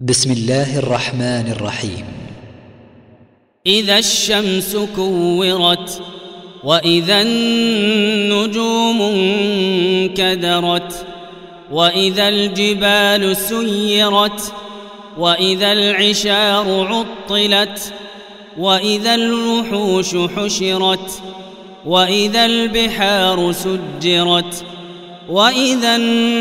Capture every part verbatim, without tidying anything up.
بسم الله الرحمن الرحيم. إذا الشمس كورت وإذا النجوم انكدرت وإذا الجبال سيرت وإذا العشار عطلت وإذا الوحوش حشرت وإذا البحار سجرت وإذا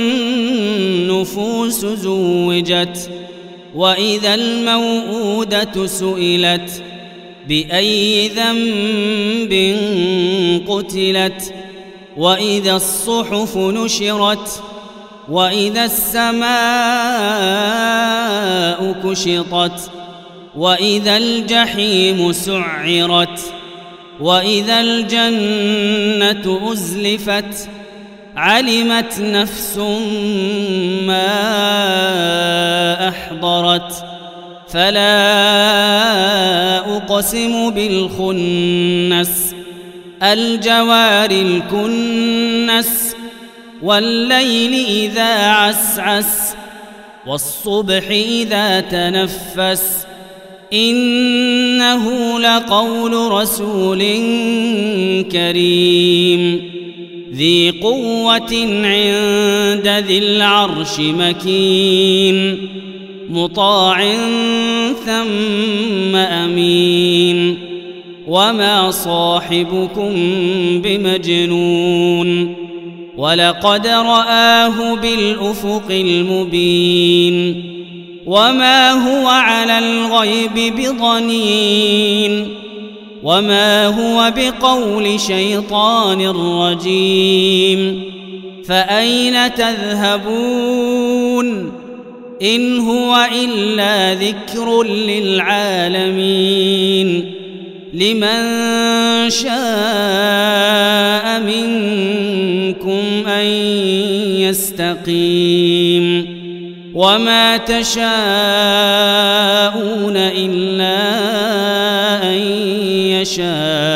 النفوس زوجت وإذا الموءودة سئلت بأي ذنب قتلت وإذا الصحف نشرت وإذا السماء كشطت وإذا الجحيم سعرت وإذا الجنة أزلفت علمت نفس ما أحضرت فلا أقسم بالخنس الجوار الكنس والليل إذا عسعس والصبح إذا تنفس إنه لقول رسول كريم ذي قوة عند ذي العرش مكين مطاع ثم أمين وما صاحبكم بمجنون ولقد رآه بالأفق المبين وما هو على الغيب بضنين وما هو بقول شيطان رجيم فأين تذهبون إن هو إلا ذكر للعالمين لمن شاء منكم أن يستقيم وما تشاءون إلا أن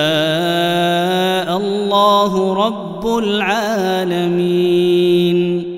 يشاء الله رب العالمين.